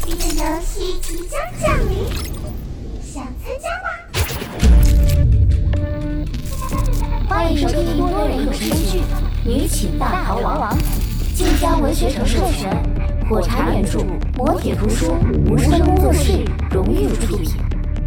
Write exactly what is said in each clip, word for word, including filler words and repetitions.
这个游戏即将降临，想参加吗？ 欢迎收听多人有声剧《女寝大逃亡》，晋江文学城授权，火柴原著，磨铁图书，无声工作室荣誉出品。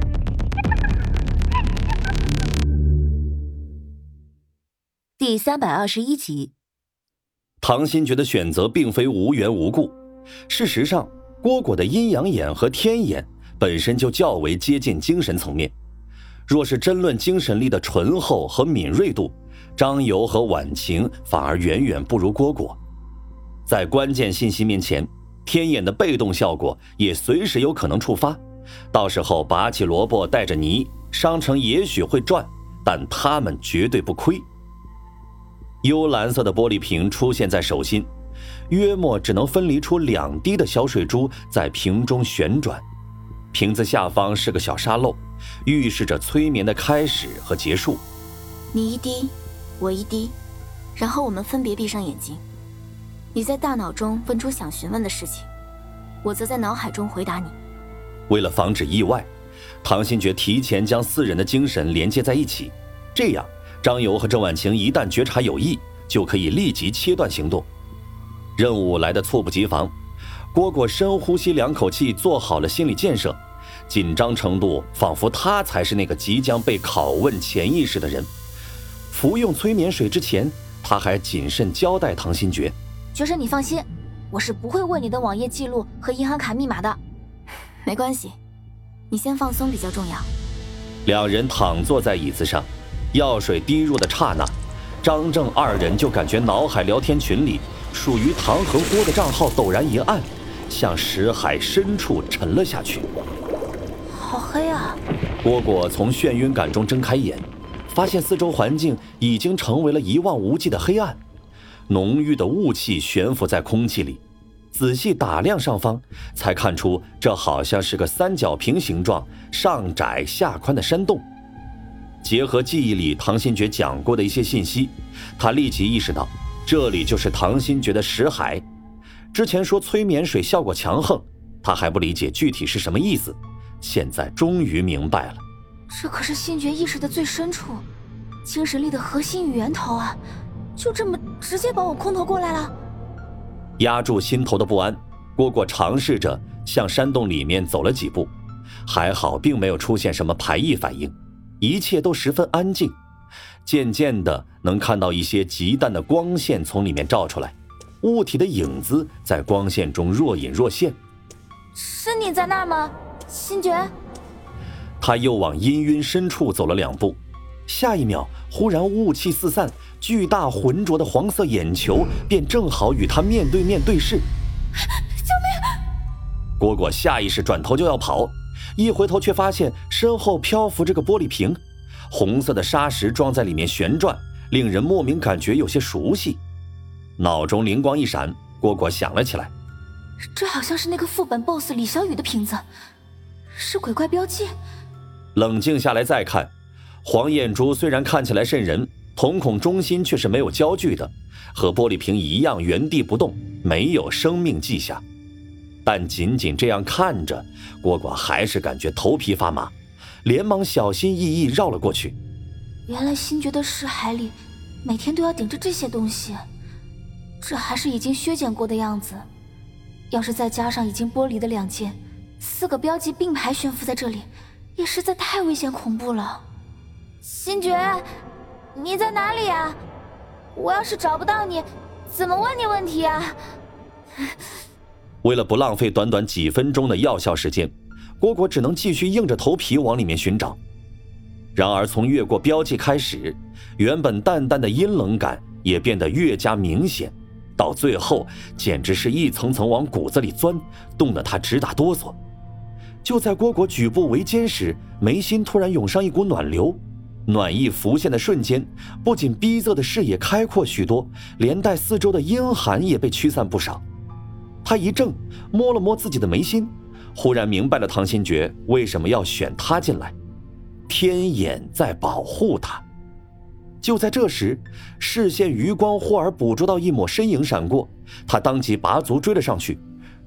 第三百二十一集。 唐新觉的选择并非无缘无故，事实上，蝈蝈的阴阳眼和天眼本身就较为接近精神层面。若是争论精神力的醇厚和敏锐度，张游和婉晴反而远远不如蝈蝈。在关键信息面前，天眼的被动效果也随时有可能触发，到时候拔起萝卜带着泥，商城也许会赚，但他们绝对不亏。幽蓝色的玻璃瓶出现在手心，约莫只能分离出两滴的小水珠在瓶中旋转，瓶子下方是个小沙漏，预示着催眠的开始和结束。 你一滴，我一滴，然后我们分别闭上眼睛。你在大脑中问出想询问的事情，我则在脑海中回答你。 为了防止意外，唐新觉提前将四人的精神连接在一起，这样张游和郑婉晴一旦觉察有异，就可以立即切断行动。任务来得猝不及防，蝈蝈深呼吸两口气，做好了心理建设，紧张程度仿佛他才是那个即将被拷问潜意识的人。服用催眠水之前，他还谨慎交代唐新觉： 觉生，你放心，我是不会问你的网页记录和银行卡密码的。 没关系，你先放松比较重要。 两人躺坐在椅子上，药水滴入的刹那，张郑二人就感觉脑海聊天群里属于唐和郭的账号陡然一暗，向识海深处沉了下去。 好黑啊！ 蝈蝈从眩晕感中睁开眼，发现四周环境已经成为了一望无际的黑暗，浓郁的雾气悬浮在空气里。仔细打量上方，才看出这好像是个三角形形状、上窄下宽的山洞。结合记忆里唐新觉讲过的一些信息，他立即意识到这里就是唐新觉的识海。之前说催眠水效果强横，他还不理解具体是什么意思，现在终于明白了。 这可是新觉意识的最深处，精神力的核心与源头啊！就这么直接把我空投过来了。 压住心头的不安，蝈蝈尝试着向山洞里面走了几步，还好并没有出现什么排异反应，一切都十分安静。渐渐的能看到一些极淡的光线从里面照出来，物体的影子在光线中若隐若现。 是你在那儿吗，新觉？ 他又往氤氲深处走了两步，下一秒忽然雾气四散，巨大浑浊的黄色眼球便正好与他面对面对视。 救命！ 蝈蝈下意识转头就要跑，一回头却发现身后漂浮着个玻璃瓶，红色的砂石装在里面旋转，令人莫名感觉有些熟悉。脑中灵光一闪，蝈蝈想了起来， 这好像是那个副本 B O S S 李小雨的瓶子，是鬼怪标记。 冷静下来再看，黄眼珠虽然看起来瘆人，瞳孔中心却是没有焦距的，和玻璃瓶一样原地不动，没有生命迹象。但仅仅这样看着，蝈蝈还是感觉头皮发麻，连忙小心翼翼绕了过去。 原来新觉的识海里每天都要顶着这些东西，这还是已经削减过的样子。要是再加上已经剥离的两件，四个标记并排悬浮在这里，也实在太危险恐怖了。新觉，你在哪里啊？我要是找不到你，怎么问你问题啊？ 为了不浪费短短几分钟的药效时间，蝈蝈只能继续硬着头皮往里面寻找。然而从越过标记开始，原本淡淡的阴冷感也变得越加明显，到最后简直是一层层往骨子里钻，冻得他直打哆嗦。就在蝈蝈举步维艰时，眉心突然涌上一股暖流，暖意浮现的瞬间，不仅逼仄的视野开阔许多，连带四周的阴寒也被驱散不少。他一怔，摸了摸自己的眉心，忽然明白了唐新觉为什么要选他进来，天眼在保护他。就在这时，视线余光忽而捕捉到一抹身影闪过，他当即拔足追了上去，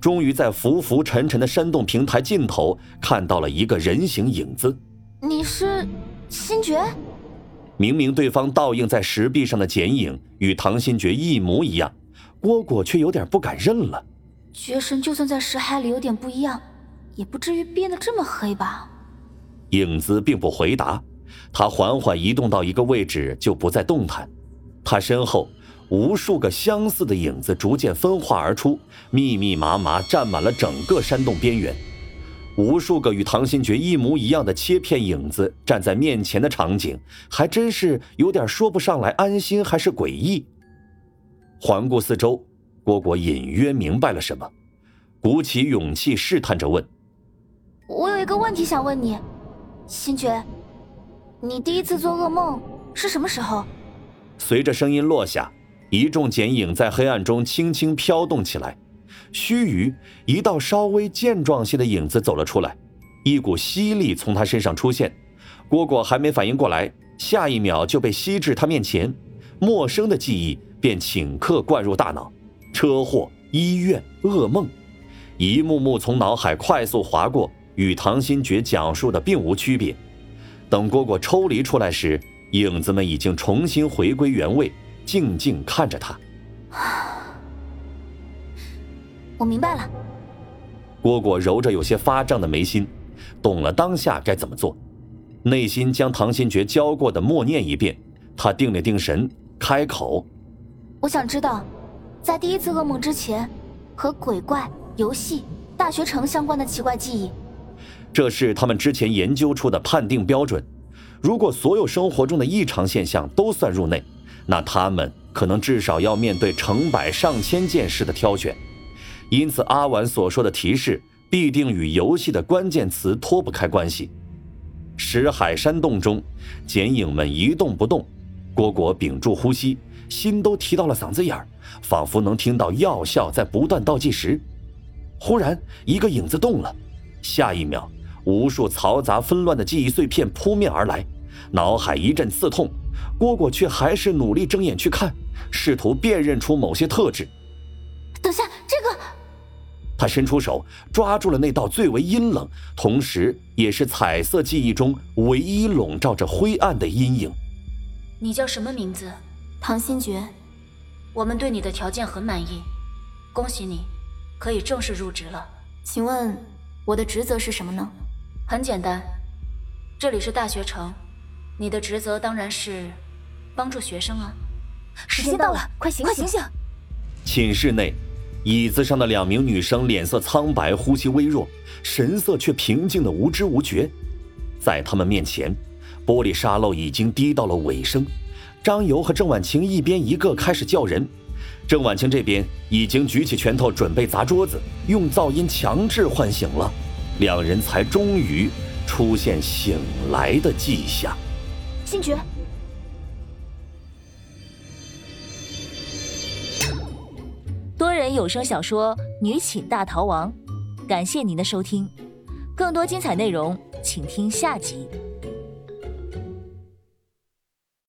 终于在浮浮沉沉的山洞平台尽头看到了一个人形影子。 你是星爵？ 明明对方倒映在石壁上的剪影与唐新觉一模一样，蝈蝈却有点不敢认了。 绝神就算在石海里有点不一样，也不至于变得这么黑吧？ 影子并不回答，他缓缓移动到一个位置就不再动弹。他身后无数个相似的影子逐渐分化而出，密密麻麻占满了整个山洞边缘。无数个与唐新觉一模一样的切片影子站在面前的场景，还真是有点说不上来安心还是诡异。环顾四周，蝈蝈隐约明白了什么，鼓起勇气试探着问： 我有一个问题想问你，星爵，你第一次做噩梦是什么时候？ 随着声音落下，一众剪影在黑暗中轻轻飘动起来。须臾，一道稍微健壮些的影子走了出来，一股吸力从他身上出现。蝈蝈还没反应过来，下一秒就被吸至他面前，陌生的记忆便顷刻灌入大脑。车祸、医院、噩梦，一幕幕从脑海快速划过，与唐新觉讲述的并无区别。等蝈蝈抽离出来时，影子们已经重新回归原位，静静看着他。 我明白了。 蝈蝈揉着有些发胀的眉心，懂了当下该怎么做，内心将唐新觉教过的默念一遍。他定了定神，开口： 我想知道，在第一次噩梦之前，和鬼怪、游戏、大学城相关的奇怪记忆。 这是他们之前研究出的判定标准。如果所有生活中的异常现象都算入内，那他们可能至少要面对成百上千件事的挑选。因此阿婉所说的提示必定与游戏的关键词脱不开关系。石海山洞中，剪影们一动不动，蝈蝈屏住呼吸，心都提到了嗓子眼儿，仿佛能听到药效在不断倒计时。忽然一个影子动了，下一秒无数嘈杂纷乱的记忆碎片扑面而来，脑海一阵刺痛，蝈蝈却还是努力睁眼去看，试图辨认出某些特质。 等下，这个…… 他伸出手抓住了那道最为阴冷，同时也是彩色记忆中唯一笼罩着灰暗的阴影。 你叫什么名字？ 唐新觉。 我们对你的条件很满意，恭喜你，可以正式入职了。 请问我的职责是什么呢？ 很简单，这里是大学城，你的职责当然是帮助学生啊。 时间到了，快醒醒！快醒醒！ 寝室内，椅子上的两名女生脸色苍白，呼吸微弱，神色却平静的无知无觉。在她们面前，玻璃沙漏已经低到了尾声。张游和郑婉晴一边一个开始叫人，郑婉晴这边已经举起拳头准备砸桌子，用噪音强制唤醒了，两人才终于出现醒来的迹象。 星爵， 多人有声小说《女寝大逃亡》，感谢您的收听，更多精彩内容请听下集。